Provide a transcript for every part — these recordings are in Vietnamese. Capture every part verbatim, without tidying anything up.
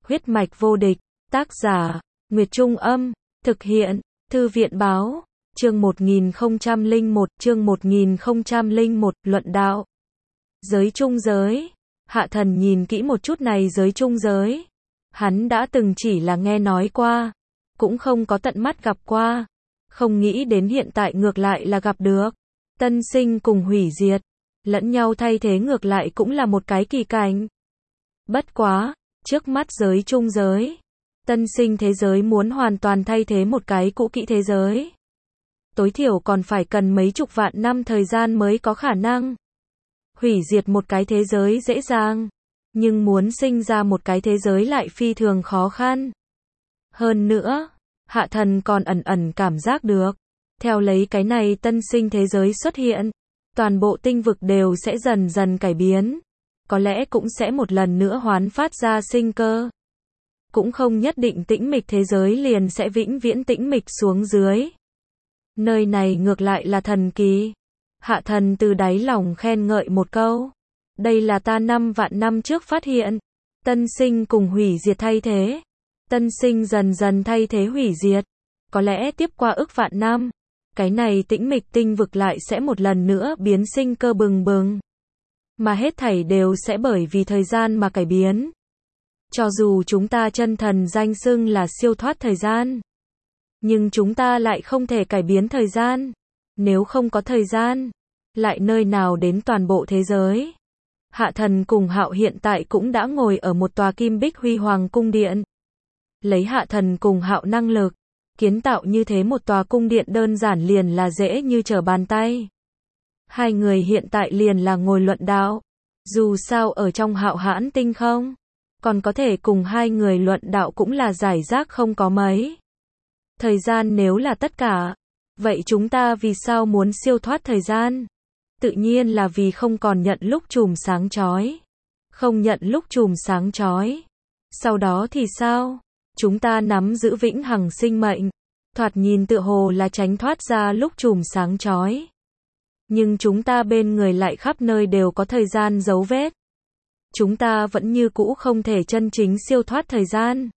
Huyết mạch vô địch, tác giả, Nguyệt Trung Âm, thực hiện, Thư viện Báo, chương một nghìn không trăm lẻ một, chương một nghìn không trăm lẻ một, luận đạo. Giới trung giới, Hạ Thần nhìn kỹ một chút này giới trung giới. Hắn đã từng chỉ là nghe nói qua, cũng không có tận mắt gặp qua. Không nghĩ đến hiện tại ngược lại là gặp được. Tân sinh cùng hủy diệt, lẫn nhau thay thế ngược lại cũng là một cái kỳ cảnh. Bất quá, trước mắt giới trung giới, tân sinh thế giới muốn hoàn toàn thay thế một cái cũ kỹ thế giới. Tối thiểu còn phải cần mấy chục vạn năm thời gian mới có khả năng. Hủy diệt một cái thế giới dễ dàng, nhưng muốn sinh ra một cái thế giới lại phi thường khó khăn. Hơn nữa, Hạ Thần còn ẩn ẩn cảm giác được, theo lấy cái này tân sinh thế giới xuất hiện, toàn bộ tinh vực đều sẽ dần dần cải biến. Có lẽ cũng sẽ một lần nữa hoán phát ra sinh cơ. Cũng không nhất định tĩnh mịch thế giới liền sẽ vĩnh viễn tĩnh mịch xuống dưới. Nơi này ngược lại là thần kỳ. Hạ Thần từ đáy lòng khen ngợi một câu. Đây là ta năm vạn năm trước phát hiện. Tân sinh cùng hủy diệt thay thế. Tân sinh dần dần thay thế hủy diệt. Có lẽ tiếp qua ức vạn năm, cái này tĩnh mịch tinh vực lại sẽ một lần nữa biến sinh cơ bừng bừng. Mà hết thảy đều sẽ bởi vì thời gian mà cải biến. Cho dù chúng ta chân thần danh xưng là siêu thoát thời gian, nhưng chúng ta lại không thể cải biến thời gian. Nếu không có thời gian, lại nơi nào đến toàn bộ thế giới. Hạ Thần cùng Hạo hiện tại cũng đã ngồi ở một tòa kim bích huy hoàng cung điện. Lấy Hạ Thần cùng Hạo năng lực, kiến tạo như thế một tòa cung điện đơn giản liền là dễ như trở bàn tay. Hai người hiện tại liền là ngồi luận đạo. Dù sao ở trong Hạo hãn tinh không, còn có thể cùng hai người luận đạo cũng là giải rác không có mấy. Thời gian nếu là tất cả, vậy chúng ta vì sao muốn siêu thoát thời gian? Tự nhiên là vì không còn nhận lúc chùm sáng chói. Không nhận lúc chùm sáng chói. Sau đó thì sao? Chúng ta nắm giữ vĩnh hằng sinh mệnh. Thoạt nhìn tựa hồ là tránh thoát ra lúc chùm sáng chói. Nhưng chúng ta bên người lại khắp nơi đều có thời gian dấu vết. Chúng ta vẫn như cũ không thể chân chính siêu thoát thời gian.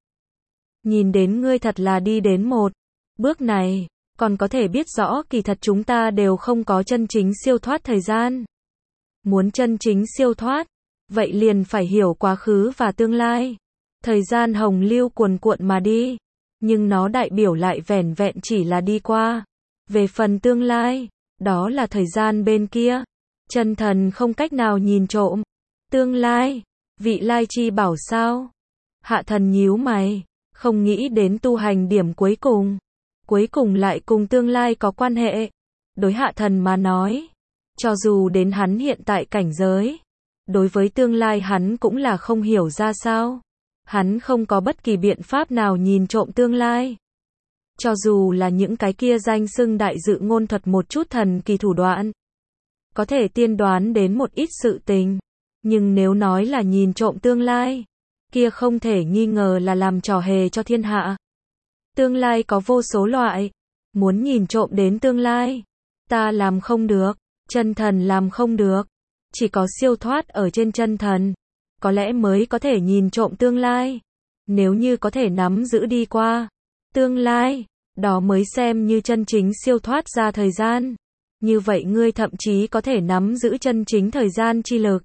Nhìn đến ngươi thật là đi đến một bước này, còn có thể biết rõ kỳ thật chúng ta đều không có chân chính siêu thoát thời gian. Muốn chân chính siêu thoát, vậy liền phải hiểu quá khứ và tương lai. Thời gian hồng lưu cuồn cuộn mà đi, nhưng nó đại biểu lại vẻn vẹn chỉ là đi qua. Về phần tương lai, đó là thời gian bên kia. Chân thần không cách nào nhìn trộm. Tương lai, vị lai chi bảo sao? Hạ Thần nhíu mày, không nghĩ đến tu hành điểm cuối cùng. Cuối cùng lại cùng tương lai có quan hệ. Đối Hạ Thần mà nói, cho dù đến hắn hiện tại cảnh giới, đối với tương lai hắn cũng là không hiểu ra sao. Hắn không có bất kỳ biện pháp nào nhìn trộm tương lai. Cho dù là những cái kia danh xưng đại dự ngôn thuật một chút thần kỳ thủ đoạn, có thể tiên đoán đến một ít sự tình. Nhưng nếu nói là nhìn trộm tương lai, kia không thể nghi ngờ là làm trò hề cho thiên hạ. Tương lai có vô số loại. Muốn nhìn trộm đến tương lai, ta làm không được, chân thần làm không được. Chỉ có siêu thoát ở trên chân thần, có lẽ mới có thể nhìn trộm tương lai. Nếu như có thể nắm giữ đi qua tương lai, đó mới xem như chân chính siêu thoát ra thời gian. Như vậy ngươi thậm chí có thể nắm giữ chân chính thời gian chi lực.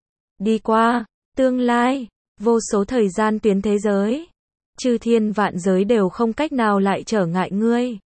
Đi qua tương lai, vô số thời gian tuyến thế giới, chư thiên vạn giới đều không cách nào lại trở ngại ngươi.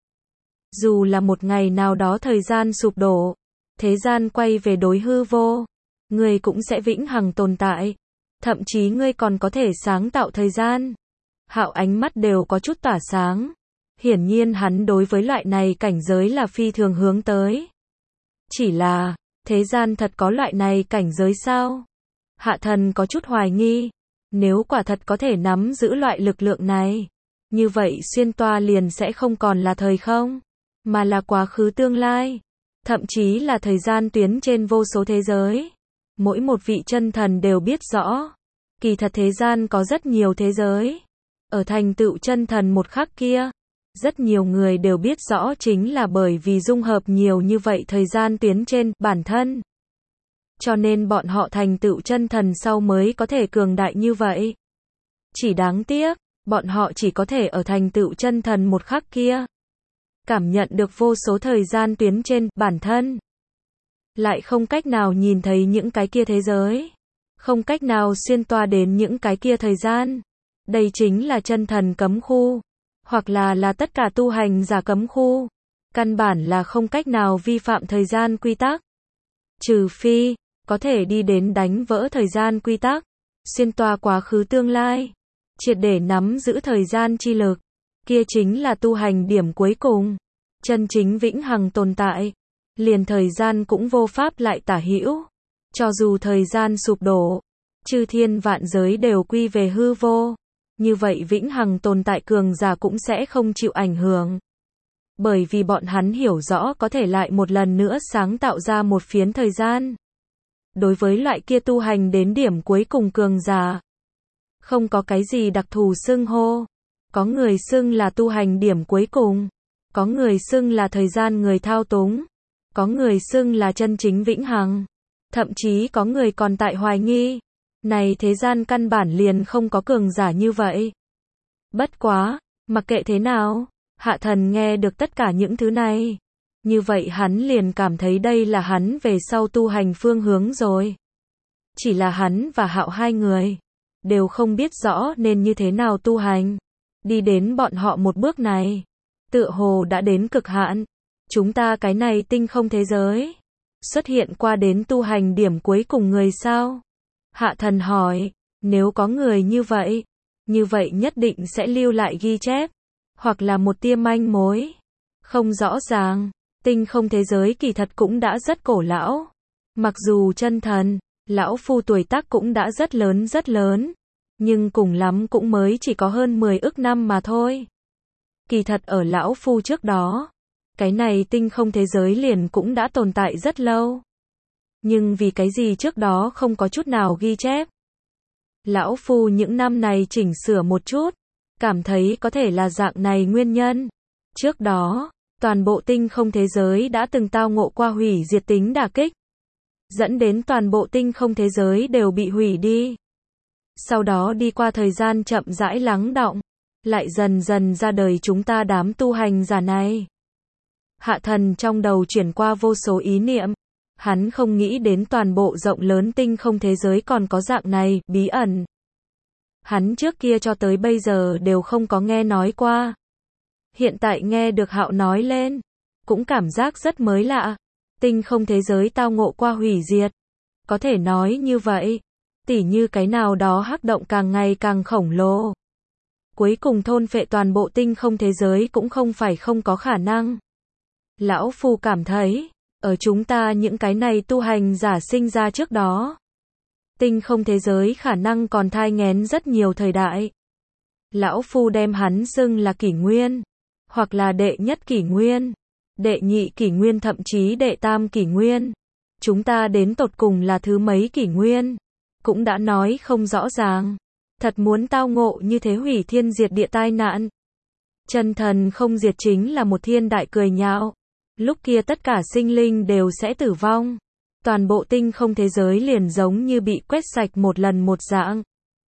Dù là một ngày nào đó thời gian sụp đổ, thế gian quay về đối hư vô, ngươi cũng sẽ vĩnh hằng tồn tại. Thậm chí ngươi còn có thể sáng tạo thời gian. Hạo ánh mắt đều có chút tỏa sáng. Hiển nhiên hắn đối với loại này cảnh giới là phi thường hướng tới. Chỉ là, thế gian thật có loại này cảnh giới sao? Hạ Thần có chút hoài nghi. Nếu quả thật có thể nắm giữ loại lực lượng này, như vậy xuyên toa liền sẽ không còn là thời không, mà là quá khứ tương lai, thậm chí là thời gian tuyến trên vô số thế giới. Mỗi một vị chân thần đều biết rõ, kỳ thật thế gian có rất nhiều thế giới. Ở thành tựu chân thần một khắc kia, rất nhiều người đều biết rõ chính là bởi vì dung hợp nhiều như vậy thời gian tuyến trên bản thân. Cho nên bọn họ thành tựu chân thần sau mới có thể cường đại như vậy. Chỉ đáng tiếc, bọn họ chỉ có thể ở thành tựu chân thần một khắc kia. Cảm nhận được vô số thời gian tuyến trên bản thân. Lại không cách nào nhìn thấy những cái kia thế giới. Không cách nào xuyên toa đến những cái kia thời gian. Đây chính là chân thần cấm khu. Hoặc là là tất cả tu hành giả cấm khu. Căn bản là không cách nào vi phạm thời gian quy tắc. Trừ phi, có thể đi đến đánh vỡ thời gian quy tắc. Xuyên toa quá khứ tương lai. Triệt để nắm giữ thời gian chi lực. Kia chính là tu hành điểm cuối cùng. Chân chính vĩnh hằng tồn tại. Liền thời gian cũng vô pháp lại tả hữu. Cho dù thời gian sụp đổ. Chư thiên vạn giới đều quy về hư vô. Như vậy vĩnh hằng tồn tại cường giả cũng sẽ không chịu ảnh hưởng. Bởi vì bọn hắn hiểu rõ có thể lại một lần nữa sáng tạo ra một phiến thời gian. Đối với loại kia tu hành đến điểm cuối cùng cường giả. Không có cái gì đặc thù xưng hô. Có người xưng là tu hành điểm cuối cùng. Có người xưng là thời gian người thao túng. Có người xưng là chân chính vĩnh hằng. Thậm chí có người còn tại hoài nghi. Này thế gian căn bản liền không có cường giả như vậy. Bất quá, mặc kệ thế nào, Hạ Thần nghe được tất cả những thứ này. Như vậy hắn liền cảm thấy đây là hắn về sau tu hành phương hướng rồi. Chỉ là hắn và Hạo hai người đều không biết rõ nên như thế nào tu hành. Đi đến bọn họ một bước này, tựa hồ đã đến cực hạn. Chúng ta cái này tinh không thế giới, xuất hiện qua đến tu hành điểm cuối cùng người sao? Hạ Thần hỏi, nếu có người như vậy, như vậy nhất định sẽ lưu lại ghi chép, hoặc là một tia manh mối. Không rõ ràng, tinh không thế giới kỳ thật cũng đã rất cổ lão. Mặc dù chân thần, lão phu tuổi tác cũng đã rất lớn rất lớn, nhưng cùng lắm cũng mới chỉ có hơn mười ức năm mà thôi. Kỳ thật ở lão phu trước đó, cái này tinh không thế giới liền cũng đã tồn tại rất lâu. Nhưng vì cái gì trước đó không có chút nào ghi chép? Lão phu những năm này chỉnh sửa một chút, cảm thấy có thể là dạng này nguyên nhân. Trước đó, toàn bộ tinh không thế giới đã từng tao ngộ qua hủy diệt tính đả kích, dẫn đến toàn bộ tinh không thế giới đều bị hủy đi. Sau đó đi qua thời gian chậm rãi lắng đọng, lại dần dần ra đời chúng ta đám tu hành giả này. Hạ Thần trong đầu chuyển qua vô số ý niệm. Hắn không nghĩ đến toàn bộ rộng lớn tinh không thế giới còn có dạng này, bí ẩn. Hắn trước kia cho tới bây giờ đều không có nghe nói qua. Hiện tại nghe được Hạo nói lên, cũng cảm giác rất mới lạ. Tinh không thế giới tao ngộ qua hủy diệt. Có thể nói như vậy, tỉ như cái nào đó hắc động càng ngày càng khổng lồ. Cuối cùng thôn phệ toàn bộ tinh không thế giới cũng không phải không có khả năng. Lão Phu cảm thấy, ở chúng ta những cái này tu hành giả sinh ra trước đó, tinh không thế giới khả năng còn thai nghén rất nhiều thời đại. Lão Phu đem hắn xưng là kỷ nguyên, hoặc là đệ nhất kỷ nguyên, đệ nhị kỷ nguyên thậm chí đệ tam kỷ nguyên. Chúng ta đến tột cùng là thứ mấy kỷ nguyên, cũng đã nói không rõ ràng. Thật muốn tao ngộ như thế hủy thiên diệt địa tai nạn. Chân thần không diệt chính là một thiên đại cười nhạo. Lúc kia tất cả sinh linh đều sẽ tử vong. Toàn bộ tinh không thế giới liền giống như bị quét sạch một lần một dạng.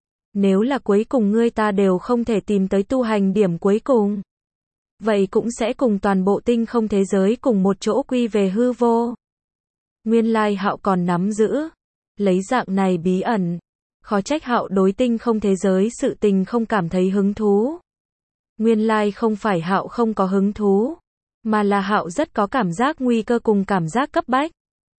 Nếu là cuối cùng ngươi ta đều không thể tìm tới tu hành điểm cuối cùng, vậy cũng sẽ cùng toàn bộ tinh không thế giới cùng một chỗ quy về hư vô. Nguyên lai Hạo còn nắm giữ, lấy dạng này bí ẩn. Khó trách Hạo đối tinh không thế giới sự tình không cảm thấy hứng thú. Nguyên lai không phải Hạo không có hứng thú, mà là Hạo rất có cảm giác nguy cơ cùng cảm giác cấp bách.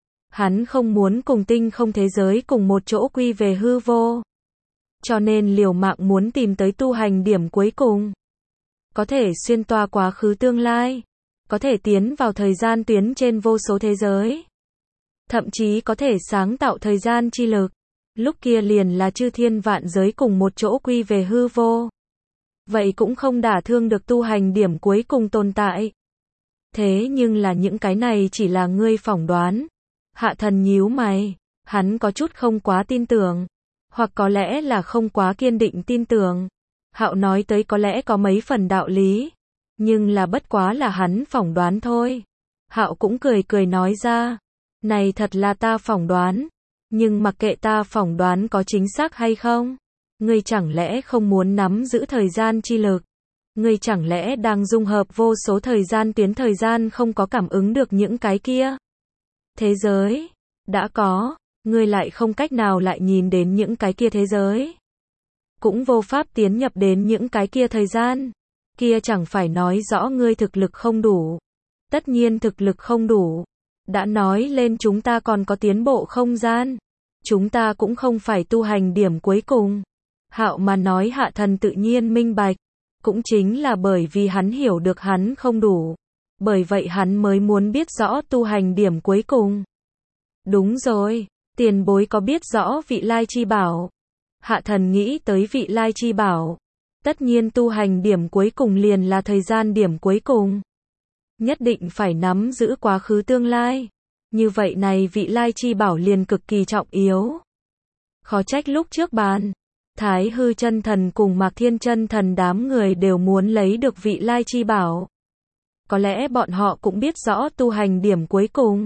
Hắn không muốn cùng tinh không thế giới cùng một chỗ quy về hư vô. Cho nên liều mạng muốn tìm tới tu hành điểm cuối cùng. Có thể xuyên toa quá khứ tương lai. Có thể tiến vào thời gian tuyến trên vô số thế giới. Thậm chí có thể sáng tạo thời gian chi lực. Lúc kia liền là chư thiên vạn giới cùng một chỗ quy về hư vô. Vậy cũng không đả thương được tu hành điểm cuối cùng tồn tại. Thế nhưng là những cái này chỉ là ngươi phỏng đoán. Hạ Thần nhíu mày, hắn có chút không quá tin tưởng, hoặc có lẽ là không quá kiên định tin tưởng. Hạo nói tới có lẽ có mấy phần đạo lý, nhưng là bất quá là hắn phỏng đoán thôi. Hạo cũng cười cười nói ra, này thật là ta phỏng đoán, nhưng mặc kệ ta phỏng đoán có chính xác hay không, Ngươi chẳng lẽ không muốn nắm giữ thời gian chi lực? Ngươi chẳng lẽ đang dung hợp vô số thời gian tuyến thời gian không có cảm ứng được những cái kia? Thế giới đã có, ngươi lại không cách nào lại nhìn đến những cái kia thế giới. Cũng vô pháp tiến nhập đến những cái kia thời gian. Kia chẳng phải nói rõ ngươi thực lực không đủ. Tất nhiên thực lực không đủ. Đã nói lên chúng ta còn có tiến bộ không gian. Chúng ta cũng không phải tu hành điểm cuối cùng. Hạo mà nói Hạ Thần tự nhiên minh bạch. Cũng chính là bởi vì hắn hiểu được hắn không đủ. Bởi vậy hắn mới muốn biết rõ tu hành điểm cuối cùng. Đúng rồi, tiền bối có biết rõ vị lai chi bảo. Hạ Thần nghĩ tới vị lai chi bảo. Tất nhiên tu hành điểm cuối cùng liền là thời gian điểm cuối cùng. Nhất định phải nắm giữ quá khứ tương lai. Như vậy này vị lai chi bảo liền cực kỳ trọng yếu. Khó trách lúc trước bàn. Thái hư chân thần cùng Mạc Thiên chân thần đám người đều muốn lấy được vị lai chi bảo. Có lẽ bọn họ cũng biết rõ tu hành điểm cuối cùng.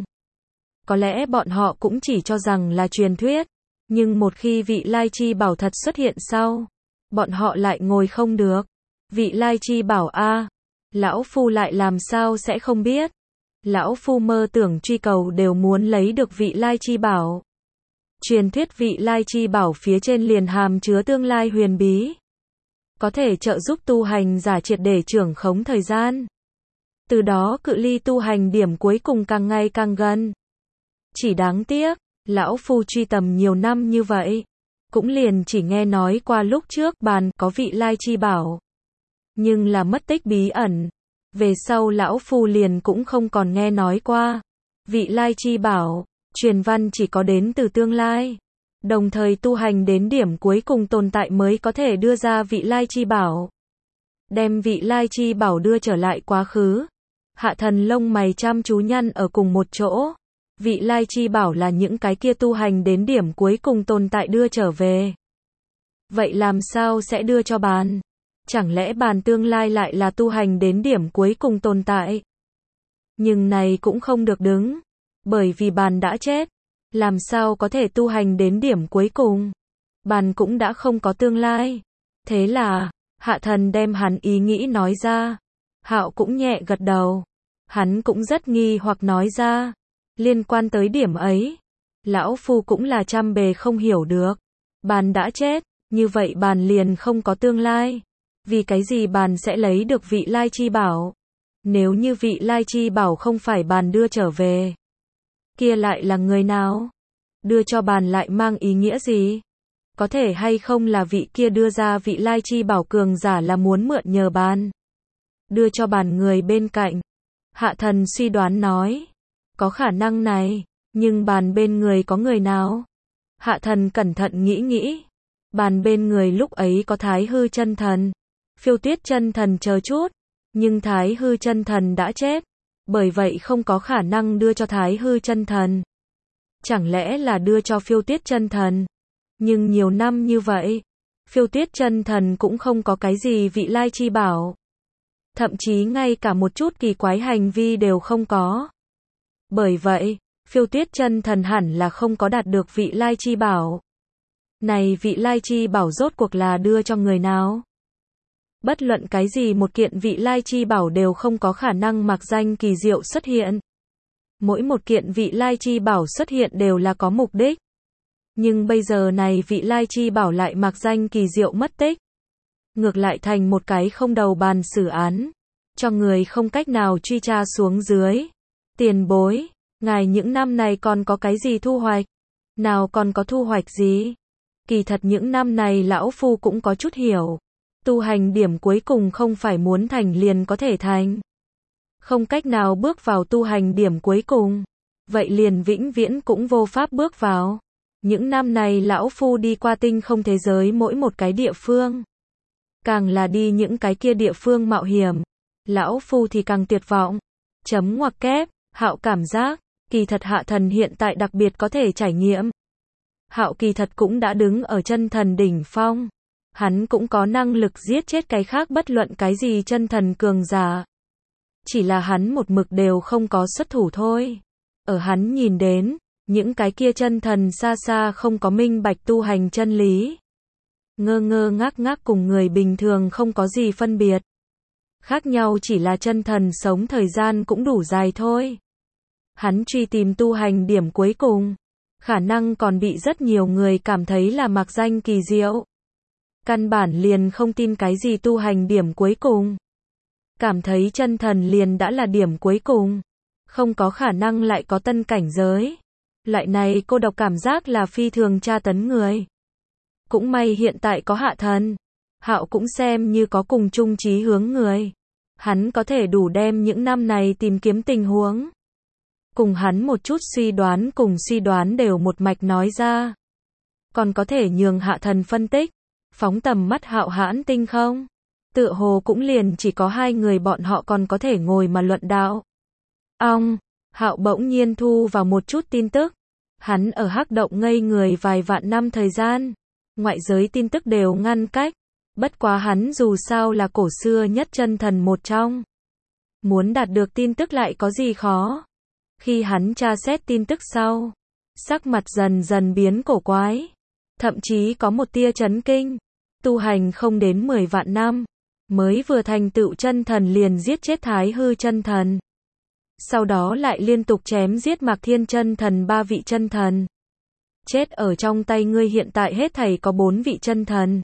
Có lẽ bọn họ cũng chỉ cho rằng là truyền thuyết. Nhưng một khi vị lai chi bảo thật xuất hiện sau, bọn họ lại ngồi không được. Vị lai chi bảo a, lão phu lại làm sao sẽ không biết. Lão phu mơ tưởng truy cầu đều muốn lấy được vị lai chi bảo. Truyền thuyết vị lai chi bảo phía trên liền hàm chứa tương lai huyền bí. Có thể trợ giúp tu hành giả triệt để trưởng khống thời gian. Từ đó cự ly tu hành điểm cuối cùng càng ngày càng gần. Chỉ đáng tiếc, lão phu truy tầm nhiều năm như vậy. Cũng liền chỉ nghe nói qua lúc trước bàn có vị lai chi bảo. Nhưng là mất tích bí ẩn. Về sau lão phu liền cũng không còn nghe nói qua. Vị lai chi bảo, truyền văn chỉ có đến từ tương lai. Đồng thời tu hành đến điểm cuối cùng tồn tại mới có thể đưa ra vị lai chi bảo. Đem vị lai chi bảo đưa trở lại quá khứ. Hạ Thần lông mày chăm chú nhăn ở cùng một chỗ. Vị lai chi bảo là những cái kia tu hành đến điểm cuối cùng tồn tại đưa trở về. Vậy làm sao sẽ đưa cho bàn? Chẳng lẽ bàn tương lai lại là tu hành đến điểm cuối cùng tồn tại? Nhưng này cũng không được đứng. Bởi vì bàn đã chết. Làm sao có thể tu hành đến điểm cuối cùng? Bàn cũng đã không có tương lai. Thế là, Hạ Thần đem hắn ý nghĩ nói ra. Hạo cũng nhẹ gật đầu. Hắn cũng rất nghi hoặc nói ra. Liên quan tới điểm ấy, lão phu cũng là trăm bề không hiểu được. Bàn đã chết, như vậy bàn liền không có tương lai. Vì cái gì bàn sẽ lấy được vị lai chi bảo? Nếu như vị lai chi bảo không phải bàn đưa trở về, kia lại là người nào? Đưa cho bàn lại mang ý nghĩa gì? Có thể hay không là vị kia đưa ra vị lai chi bảo cường giả là muốn mượn nhờ bàn? Đưa cho bàn người bên cạnh. Hạ Thần suy đoán nói. Có khả năng này, nhưng bàn bên người có người nào? Hạ Thần cẩn thận nghĩ nghĩ. Bàn bên người lúc ấy có Thái hư chân thần, Phiêu Tuyết chân thần chờ chút. Nhưng Thái hư chân thần đã chết. Bởi vậy không có khả năng đưa cho Thái hư chân thần. Chẳng lẽ là đưa cho Phiêu Tuyết chân thần? Nhưng nhiều năm như vậy, Phiêu Tuyết chân thần cũng không có cái gì vị lai chi bảo. Thậm chí ngay cả một chút kỳ quái hành vi đều không có. Bởi vậy, Phiêu Tuyết chân thần hẳn là không có đạt được vị lai chi bảo. Này vị lai chi bảo rốt cuộc là đưa cho người nào? Bất luận cái gì một kiện vị lai chi bảo đều không có khả năng mặc danh kỳ diệu xuất hiện. Mỗi một kiện vị lai chi bảo xuất hiện đều là có mục đích. Nhưng bây giờ này vị lai chi bảo lại mặc danh kỳ diệu mất tích. Ngược lại thành một cái không đầu bàn xử án. Cho người không cách nào truy tra xuống dưới. Tiền bối, ngài những năm này còn có cái gì thu hoạch? Nào còn có thu hoạch gì? Kỳ thật những năm này lão phu cũng có chút hiểu. Tu hành điểm cuối cùng không phải muốn thành liền có thể thành. Không cách nào bước vào tu hành điểm cuối cùng. Vậy liền vĩnh viễn cũng vô pháp bước vào. Những năm này lão phu đi qua tinh không thế giới mỗi một cái địa phương. Càng là đi những cái kia địa phương mạo hiểm. Lão phu thì càng tuyệt vọng. Chấm ngoặc kép. Hạo cảm giác, kỳ thật Hạ Thần hiện tại đặc biệt có thể trải nghiệm. Hạo kỳ thật cũng đã đứng ở chân thần đỉnh phong. Hắn cũng có năng lực giết chết cái khác bất luận cái gì chân thần cường giả. Chỉ là hắn một mực đều không có xuất thủ thôi. Ở hắn nhìn đến, những cái kia chân thần xa xa không có minh bạch tu hành chân lý. ngơ ngơ ngác ngác cùng người bình thường không có gì phân biệt. Khác nhau chỉ là chân thần sống thời gian cũng đủ dài thôi. Hắn truy tìm tu hành điểm cuối cùng, khả năng còn bị rất nhiều người cảm thấy là mạc danh kỳ diệu. Căn bản liền không tin cái gì tu hành điểm cuối cùng. Cảm thấy chân thần liền đã là điểm cuối cùng. Không có khả năng lại có tân cảnh giới. Loại này cô độc cảm giác là phi thường tra tấn người. Cũng may hiện tại có Hạ Thần. Hạo cũng xem như có cùng chung chí hướng người. Hắn có thể đủ đem những năm này tìm kiếm tình huống. Cùng hắn một chút suy đoán cùng suy đoán đều một mạch nói ra. Còn có thể nhường Hạ Thần phân tích. Phóng tầm mắt Hạo hãn tinh không? Tựa hồ cũng liền chỉ có hai người bọn họ còn có thể ngồi mà luận đạo. Ong, Hạo bỗng nhiên thu vào một chút tin tức. Hắn ở Hắc Động ngây người vài vạn năm thời gian. Ngoại giới tin tức đều ngăn cách. Bất quá hắn dù sao là cổ xưa nhất chân thần một trong. Muốn đạt được tin tức lại có gì khó. Khi hắn tra xét tin tức sau, sắc mặt dần dần biến cổ quái. Thậm chí có một tia chấn kinh. Tu hành không đến mười vạn năm. Mới vừa thành tựu chân thần liền giết chết Thái Hư chân thần. Sau đó lại liên tục chém giết Mạc Thiên chân thần ba vị chân thần. Chết ở trong tay ngươi hiện tại hết thảy có bốn vị chân thần.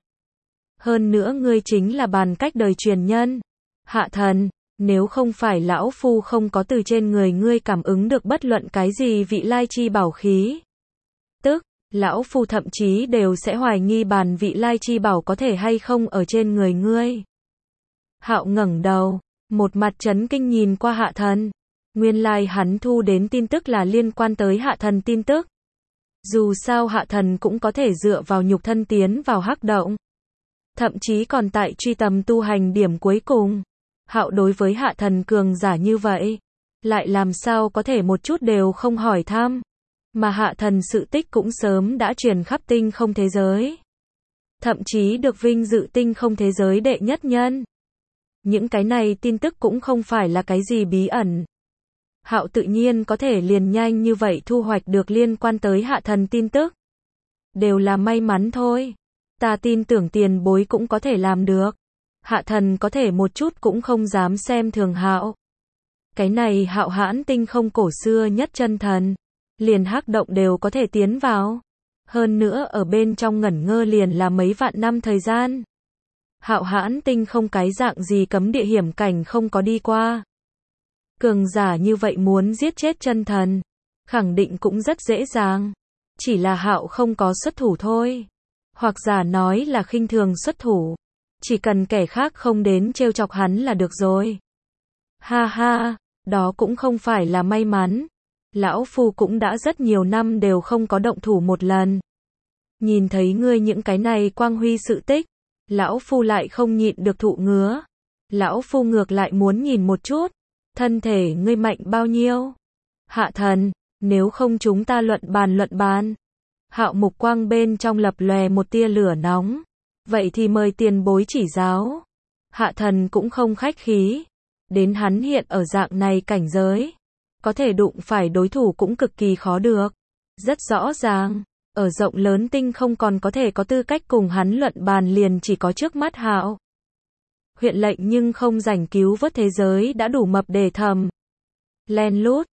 Hơn nữa ngươi chính là bàn cách đời truyền nhân. Hạ Thần, nếu không phải lão phu không có từ trên người ngươi cảm ứng được bất luận cái gì vị lai chi bảo khí. Tức, lão phu thậm chí đều sẽ hoài nghi bàn vị lai chi bảo có thể hay không ở trên người ngươi. Hạo ngẩng đầu, một mặt chấn kinh nhìn qua Hạ Thần. Nguyên lai hắn thu đến tin tức là liên quan tới Hạ Thần tin tức. Dù sao Hạ Thần cũng có thể dựa vào nhục thân tiến vào Hắc Động. Thậm chí còn tại truy tầm tu hành điểm cuối cùng. Hạo đối với Hạ Thần cường giả như vậy, lại làm sao có thể một chút đều không hỏi thăm. Mà Hạ Thần sự tích cũng sớm đã truyền khắp tinh không thế giới. Thậm chí được vinh dự tinh không thế giới đệ nhất nhân. Những cái này tin tức cũng không phải là cái gì bí ẩn. Hạo tự nhiên có thể liền nhanh như vậy thu hoạch được liên quan tới Hạ Thần tin tức. Đều là may mắn thôi. Ta tin tưởng tiền bối cũng có thể làm được. Hạ Thần có thể một chút cũng không dám xem thường Hạo. Cái này Hạo hãn tinh không cổ xưa nhất chân thần. Liền Hắc Động đều có thể tiến vào. Hơn nữa ở bên trong ngẩn ngơ liền là mấy vạn năm thời gian. Hạo hãn tinh không cái dạng gì cấm địa hiểm cảnh không có đi qua. Cường giả như vậy muốn giết chết chân thần, khẳng định cũng rất dễ dàng. Chỉ là Hạo không có xuất thủ thôi. Hoặc giả nói là khinh thường xuất thủ. Chỉ cần kẻ khác không đến trêu chọc hắn là được rồi. Ha ha, đó cũng không phải là may mắn. Lão phu cũng đã rất nhiều năm đều không có động thủ một lần. Nhìn thấy ngươi những cái này quang huy sự tích, lão phu lại không nhịn được thụ ngứa. Lão phu ngược lại muốn nhìn một chút, thân thể ngươi mạnh bao nhiêu. Hạ Thần, nếu không chúng ta luận bàn luận bàn. Hạo mục quang bên trong lập lòe một tia lửa nóng. Vậy thì mời tiền bối chỉ giáo. Hạ Thần cũng không khách khí. Đến hắn hiện ở dạng này cảnh giới, có thể đụng phải đối thủ cũng cực kỳ khó được. Rất rõ ràng, ở rộng lớn tinh không còn có thể có tư cách cùng hắn luận bàn liền chỉ có trước mắt Hạo. Huyện lệnh nhưng không rảnh cứu vớt thế giới đã đủ mập để thầm. Len lút,